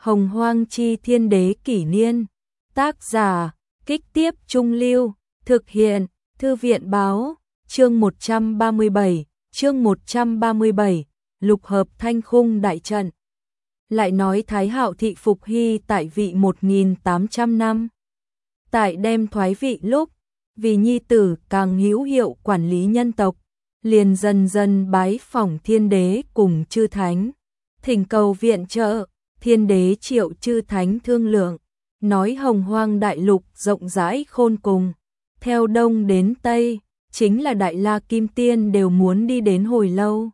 Hồng Hoang chi thiên đế kỷ niên. Tác giả, Kích Tiếp Trung Lưu, thực hiện, Thư viện báo, chương 137, lục hợp thanh khung đại trận. Lại nói Thái Hạo thị phục hy tại vị 1800 năm. Tại đem thoái vị lúc, vì nhi tử càng hữu hiệu quản lý nhân tộc, liền dần dần bái phỏng thiên đế cùng chư thánh, thỉnh cầu viện trợ. Thiên đế triệu chư thánh thương lượng, nói Hồng Hoang đại lục rộng rãi khôn cùng, theo đông đến tây, chính là Đại La Kim Tiên đều muốn đi đến hồi lâu.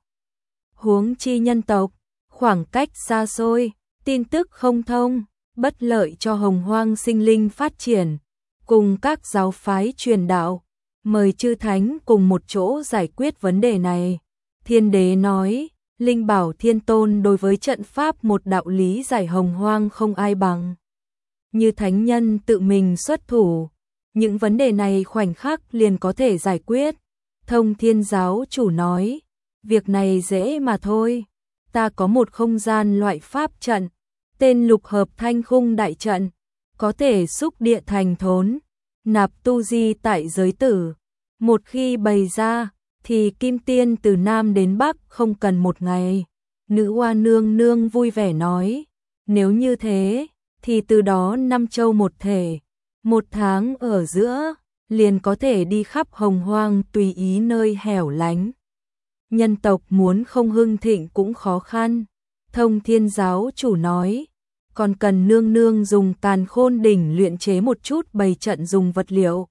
Huống chi nhân tộc, khoảng cách xa xôi, tin tức không thông, bất lợi cho Hồng Hoang sinh linh phát triển, cùng các giáo phái truyền đạo, mời chư thánh cùng một chỗ giải quyết vấn đề này. Thiên đế nói, Linh Bảo Thiên Tôn đối với trận pháp một đạo lý giải Hồng Hoang không ai bằng. Như thánh nhân tự mình xuất thủ, những vấn đề này khoảnh khắc liền có thể giải quyết. Thông Thiên giáo chủ nói, việc này dễ mà thôi, ta có một không gian loại pháp trận, tên lục hợp thanh khung đại trận, có thể xúc địa thành thốn, nạp tu di tại giới tử. Một khi bày ra, thì Kim Tiên từ Nam đến Bắc không cần một ngày. Nữ Hoa nương nương vui vẻ nói, nếu như thế, thì từ đó 5 châu một thể, 1 tháng ở giữa, liền có thể đi khắp Hồng Hoang tùy ý nơi hẻo lánh. Nhân tộc muốn không hưng thịnh cũng khó khăn. Thông Thiên giáo chủ nói, còn cần nương nương dùng Càn Khôn đỉnh luyện chế một chút bày trận dùng vật liệu.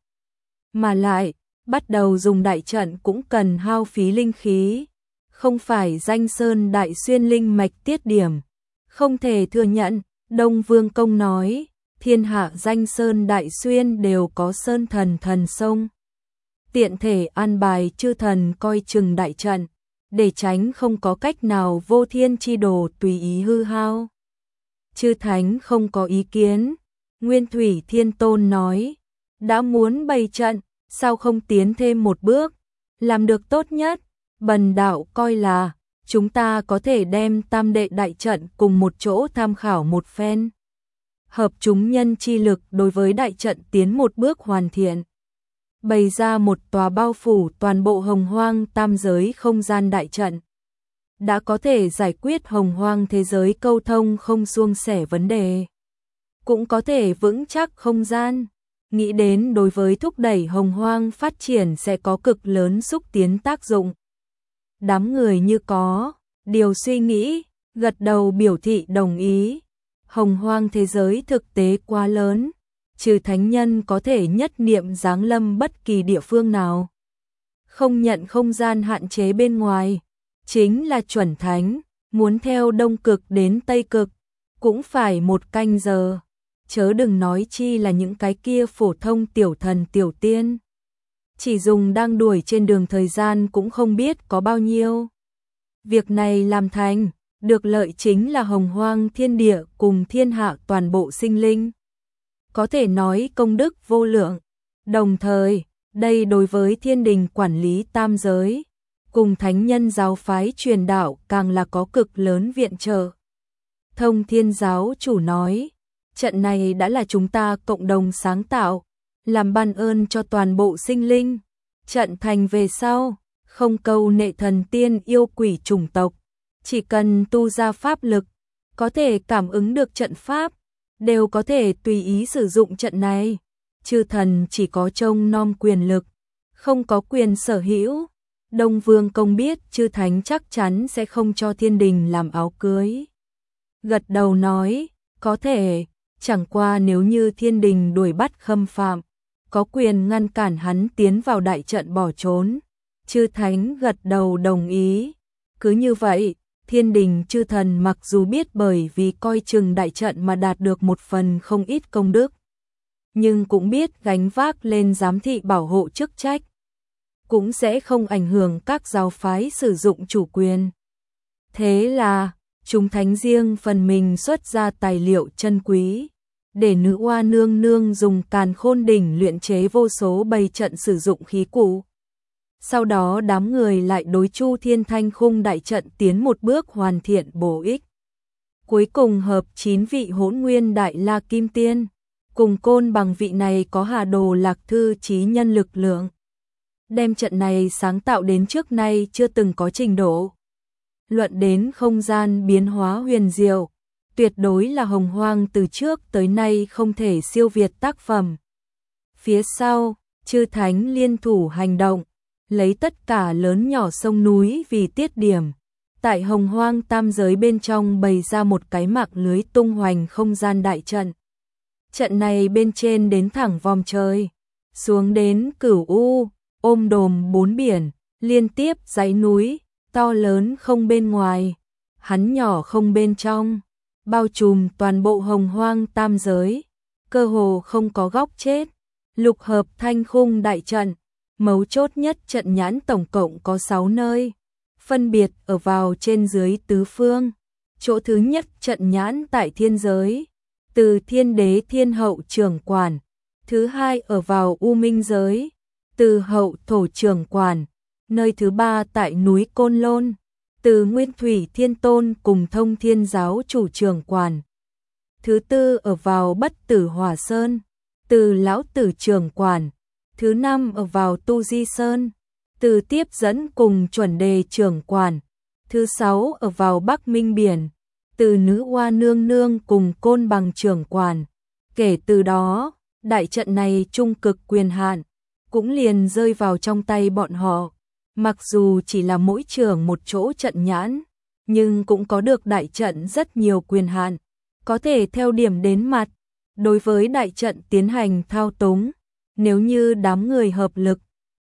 Mà lại, bắt đầu dùng đại trận cũng cần hao phí linh khí, không phải danh sơn đại xuyên linh mạch tiết điểm, không thể thừa nhận. Đông Vương Công nói, thiên hạ danh sơn đại xuyên đều có sơn thần thần sông, tiện thể an bài chư thần coi chừng đại trận, để tránh không có cách nào vô thiên chi đồ tùy ý hư hao. Chư thánh không có ý kiến. Nguyên Thủy Thiên Tôn nói, đã muốn bày trận, sao không tiến thêm một bước, làm được tốt nhất. Bần đạo coi là, chúng ta có thể đem tam đệ đại trận cùng một chỗ tham khảo một phen. Hợp chúng nhân chi lực đối với đại trận tiến một bước hoàn thiện. Bày ra một tòa bao phủ toàn bộ Hồng Hoang tam giới không gian đại trận. Đã có thể giải quyết Hồng Hoang thế giới câu thông không suôn sẻ vấn đề. Cũng có thể vững chắc không gian. Nghĩ đến đối với thúc đẩy Hồng Hoang phát triển sẽ có cực lớn xúc tiến tác dụng. Đám người như có điều suy nghĩ, gật đầu biểu thị đồng ý. Hồng Hoang thế giới thực tế quá lớn, trừ thánh nhân có thể nhất niệm giáng lâm bất kỳ địa phương nào, không nhận không gian hạn chế bên ngoài, chính là chuẩn thánh, muốn theo đông cực đến tây cực, cũng phải 1 canh giờ. Chớ đừng nói chi là những cái kia phổ thông tiểu thần tiểu tiên. Chỉ dùng đang đuổi trên đường thời gian cũng không biết có bao nhiêu. Việc này làm thành, được lợi chính là Hồng Hoang thiên địa cùng thiên hạ toàn bộ sinh linh. Có thể nói công đức vô lượng. Đồng thời, đây đối với thiên đình quản lý tam giới, cùng thánh nhân giáo phái truyền đạo càng là có cực lớn viện trợ. Thông Thiên giáo chủ nói, trận này đã là chúng ta cộng đồng sáng tạo, làm ban ơn cho toàn bộ sinh linh. Trận thành về sau, không câu nệ thần tiên yêu quỷ chủng tộc, chỉ cần tu ra pháp lực, có thể cảm ứng được trận pháp, đều có thể tùy ý sử dụng trận này. Chư thần chỉ có trông nom quyền lực, không có quyền sở hữu. Đông Vương Công biết chư thánh chắc chắn sẽ không cho thiên đình làm áo cưới. Gật đầu nói, có thể, chẳng qua nếu như thiên đình đuổi bắt khâm phạm, có quyền ngăn cản hắn tiến vào đại trận bỏ trốn. Chư thánh gật đầu đồng ý. Cứ như vậy, thiên đình chư thần mặc dù biết bởi vì coi chừng đại trận mà đạt được một phần không ít công đức, nhưng cũng biết gánh vác lên giám thị bảo hộ chức trách, cũng sẽ không ảnh hưởng các giáo phái sử dụng chủ quyền. Thế là, chúng thánh riêng phần mình xuất ra tài liệu chân quý, để Nữ Hoa nương nương dùng Càn Khôn đỉnh luyện chế vô số bày trận sử dụng khí cụ. Sau đó đám người lại đối Chu Thiên Thanh khung đại trận tiến một bước hoàn thiện bổ ích. cuối cùng hợp 9 vị Hỗn Nguyên Đại La Kim Tiên, cùng Côn Bằng vị này có Hà Đồ Lạc Thư chí nhân lực lượng. Đem trận này sáng tạo đến trước nay chưa từng có trình độ. Luận đến không gian biến hóa huyền diệu, tuyệt đối là Hồng Hoang từ trước tới nay không thể siêu việt tác phẩm. Phía sau, chư thánh liên thủ hành động, lấy tất cả lớn nhỏ sông núi vì tiết điểm. Tại Hồng Hoang tam giới bên trong bày ra một cái mạng lưới tung hoành không gian đại trận. Trận này bên trên đến thẳng vòm trời, xuống đến Cửu U, ôm đồm 4 biển, liên tiếp dãy núi, to lớn không bên ngoài, hắn nhỏ không bên trong, bao trùm toàn bộ Hồng Hoang tam giới, cơ hồ không có góc chết. Lục hợp thanh khung đại trận, mấu chốt nhất trận nhãn tổng cộng có 6 nơi, phân biệt ở vào trên dưới tứ phương. Chỗ thứ nhất trận nhãn tại thiên giới, từ thiên đế thiên hậu trưởng quản. Thứ hai ở vào u minh giới, từ hậu thổ trưởng quản. Nơi thứ ba tại núi Côn Lôn, từ Nguyên Thủy Thiên Tôn cùng Thông Thiên Giáo chủ trưởng quản. Thứ tư ở vào Bất Tử Hỏa Sơn, từ Lão Tử trưởng quản. Thứ năm ở vào Tu Di Sơn, từ Tiếp Dẫn cùng Chuẩn Đề trưởng quản. Thứ sáu ở vào Bắc Minh Biển, từ Nữ Hoa Nương Nương cùng Côn Bằng trưởng quản. Kể từ đó, đại trận này trung cực quyền hạn cũng liền rơi vào trong tay bọn họ. Mặc dù chỉ là mỗi trưởng một chỗ trận nhãn, nhưng cũng có được đại trận rất nhiều quyền hạn, có thể theo điểm đến mặt, đối với đại trận tiến hành thao túng. Nếu như đám người hợp lực,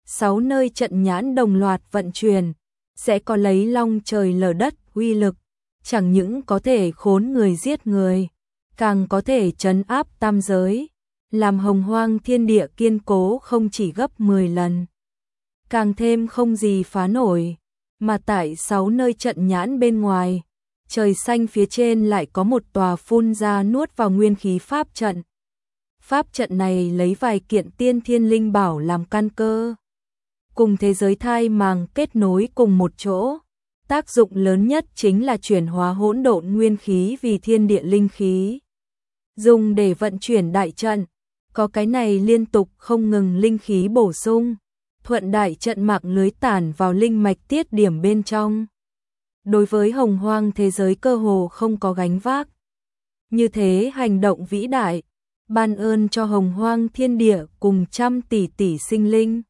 6 nơi trận nhãn đồng loạt vận chuyển, sẽ có lấy long trời lở đất uy lực, chẳng những có thể khốn người giết người, càng có thể trấn áp tam giới, làm Hồng Hoang thiên địa kiên cố không chỉ gấp 10 lần. Càng thêm không gì phá nổi, mà tại 6 nơi trận nhãn bên ngoài, trời xanh phía trên lại có một tòa phun ra nuốt vào nguyên khí pháp trận. Pháp trận này lấy vài kiện tiên thiên linh bảo làm căn cơ, cùng thế giới thai màng kết nối cùng một chỗ. Tác dụng lớn nhất chính là chuyển hóa hỗn độn nguyên khí vì thiên địa linh khí, dùng để vận chuyển đại trận. Có cái này liên tục không ngừng linh khí bổ sung, thuận đại trận mạng lưới tản vào linh mạch tiết điểm bên trong. Đối với Hồng Hoang thế giới cơ hồ không có gánh vác. Như thế hành động vĩ đại, ban ơn cho Hồng Hoang thiên địa cùng trăm tỷ tỷ sinh linh,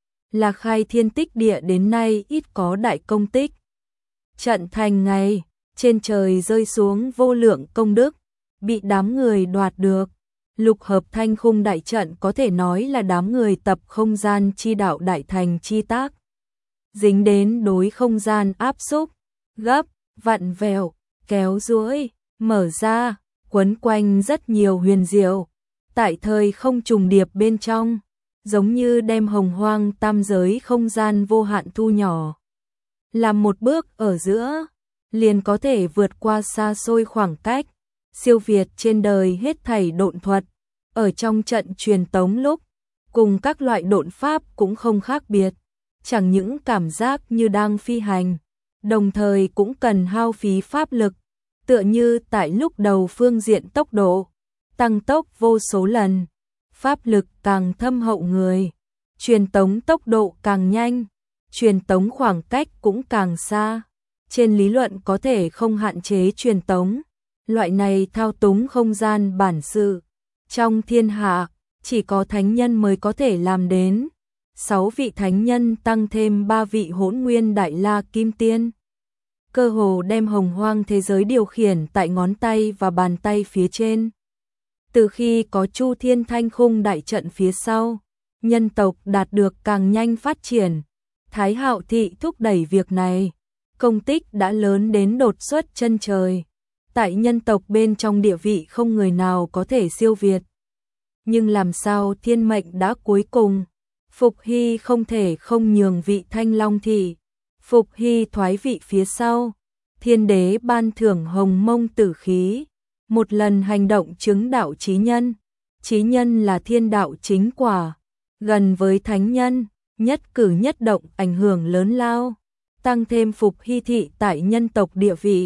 là khai thiên tích địa đến nay ít có đại công tích. Trận thành ngày, trên trời rơi xuống vô lượng công đức, bị đám người đoạt được. Lục hợp thanh khung đại trận có thể nói là đám người tập không gian chi đạo đại thành chi tác. Dính đến đối không gian áp xúc, gấp, vặn vẹo, kéo duỗi, mở ra, quấn quanh rất nhiều huyền diệu. Tại thời không trùng điệp bên trong, giống như đem Hồng Hoang tam giới không gian vô hạn thu nhỏ. Làm một bước ở giữa, liền có thể vượt qua xa xôi khoảng cách, siêu việt trên đời hết thảy độn thuật. Ở trong trận truyền tống lúc, cùng các loại độn pháp cũng không khác biệt, chẳng những cảm giác như đang phi hành, đồng thời cũng cần hao phí pháp lực, tựa như tại lúc đầu phương diện tốc độ, tăng tốc vô số lần, pháp lực càng thâm hậu người, truyền tống tốc độ càng nhanh, truyền tống khoảng cách cũng càng xa. Trên lý luận có thể không hạn chế truyền tống, loại này thao túng không gian bản sự, trong thiên hạ, chỉ có thánh nhân mới có thể làm đến. 6 vị thánh nhân tăng thêm 3 vị Hỗn Nguyên Đại La Kim Tiên, cơ hồ đem Hồng Hoang thế giới điều khiển tại ngón tay và bàn tay phía trên. Từ khi có Chu Thiên Thanh Khung đại trận phía sau, nhân tộc đạt được càng nhanh phát triển. Thái Hạo Thị thúc đẩy việc này, công tích đã lớn đến đột xuất chân trời. Tại nhân tộc bên trong địa vị không người nào có thể siêu việt. Nhưng làm sao thiên mệnh đã cuối cùng, Phục Hy không thể không nhường vị Thanh Long Thị. Phục Hy thoái vị phía sau, thiên đế ban thưởng hồng mông tử khí, một lần hành động chứng đạo chí nhân. Chí nhân là thiên đạo chính quả, gần với thánh nhân, nhất cử nhất động ảnh hưởng lớn lao, tăng thêm Phục Hy thị tại nhân tộc địa vị,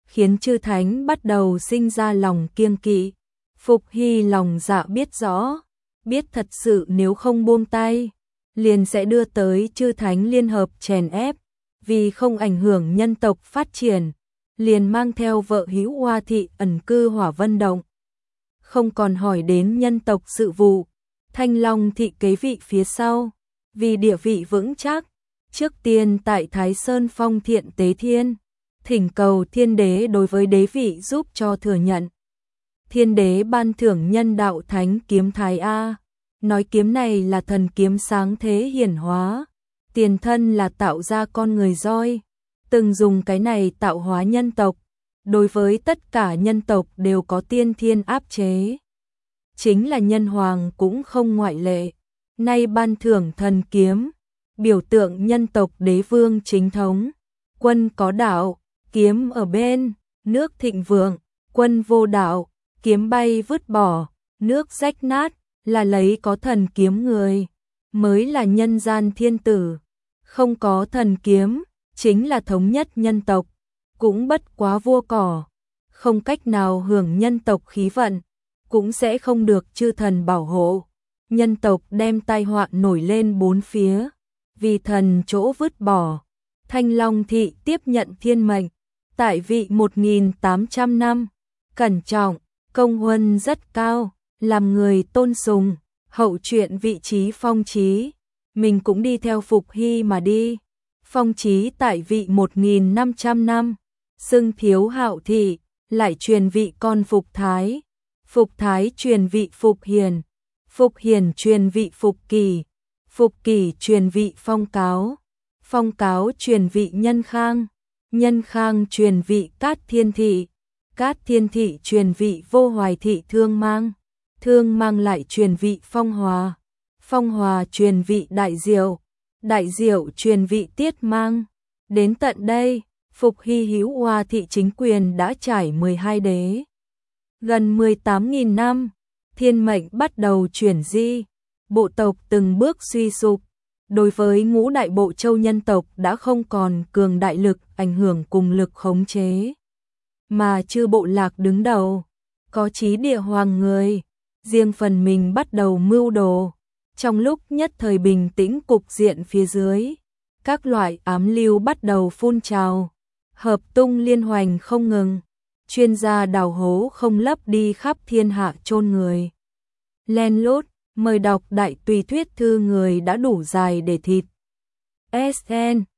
khiến chư thánh bắt đầu sinh ra lòng kiêng kỵ. Phục Hy lòng dạ biết rõ, biết thật sự nếu không buông tay, liền sẽ đưa tới chư thánh liên hợp chèn ép, vì không ảnh hưởng nhân tộc phát triển, liền mang theo vợ hữu Hoa thị ẩn cư Hỏa Vân Động. Không còn hỏi đến nhân tộc sự vụ, Thanh Long thị kế vị phía sau, vì địa vị vững chắc, trước tiên tại Thái Sơn phong thiện tế thiên, thỉnh cầu thiên đế đối với đế vị giúp cho thừa nhận. Thiên đế ban thưởng nhân đạo thánh kiếm Thái A, nói kiếm này là thần kiếm sáng thế hiển hóa, tiền thân là tạo ra con người roi, từng dùng cái này tạo hóa nhân tộc, đối với tất cả nhân tộc đều có tiên thiên áp chế. Chính là nhân hoàng cũng không ngoại lệ, nay ban thưởng thần kiếm, biểu tượng nhân tộc đế vương chính thống, quân có đạo, kiếm ở bên, nước thịnh vượng, quân vô đạo, kiếm bay vứt bỏ, nước rách nát, là lấy có thần kiếm người, mới là nhân gian thiên tử, không có thần kiếm, chính là thống nhất nhân tộc, cũng bất quá vua cỏ, không cách nào hưởng nhân tộc khí vận, cũng sẽ không được chư thần bảo hộ, nhân tộc đem tai họa nổi lên bốn phía, vì thần chỗ vứt bỏ. Thanh Long thị tiếp nhận thiên mệnh, tại vị 1.800 năm, cẩn trọng, công huân rất cao, làm người tôn sùng, hậu chuyện vị trí phong trí, mình cũng đi theo Phục Hy mà đi. Phong trí tại vị 1.500 năm, xưng thiếu Hạo thị, lại truyền vị con Phục Thái. Phục Thái truyền vị Phục Hiền, Phục Hiền truyền vị Phục Kỳ, Phục Kỳ truyền vị Phong Cáo, Phong Cáo truyền vị Nhân Khang, Nhân Khang truyền vị Cát Thiên thị, Cát Thiên thị truyền vị Vô Hoài thị Thương Mang, Thương Mang lại truyền vị Phong Hòa, Phong Hòa truyền vị Đại Diệu, Đại Diệu truyền vị Tiết Mang. Đến tận đây, Phục Hy hữu Hoa thị chính quyền đã trải 12 đế. Gần 18.000 năm, thiên mệnh bắt đầu chuyển di, bộ tộc từng bước suy sụp. Đối với ngũ đại bộ châu nhân tộc đã không còn cường đại lực ảnh hưởng cùng lực khống chế. Mà chư bộ lạc đứng đầu, có chí địa hoàng người, riêng phần mình bắt đầu mưu đồ. Trong lúc nhất thời bình tĩnh cục diện phía dưới, các loại ám lưu bắt đầu phun trào, hợp tung liên hoành không ngừng, chuyên gia đào hố không lấp đi khắp thiên hạ chôn người. Len lút, mời đọc đại tùy thuyết thư người đã đủ dài để thịt. SN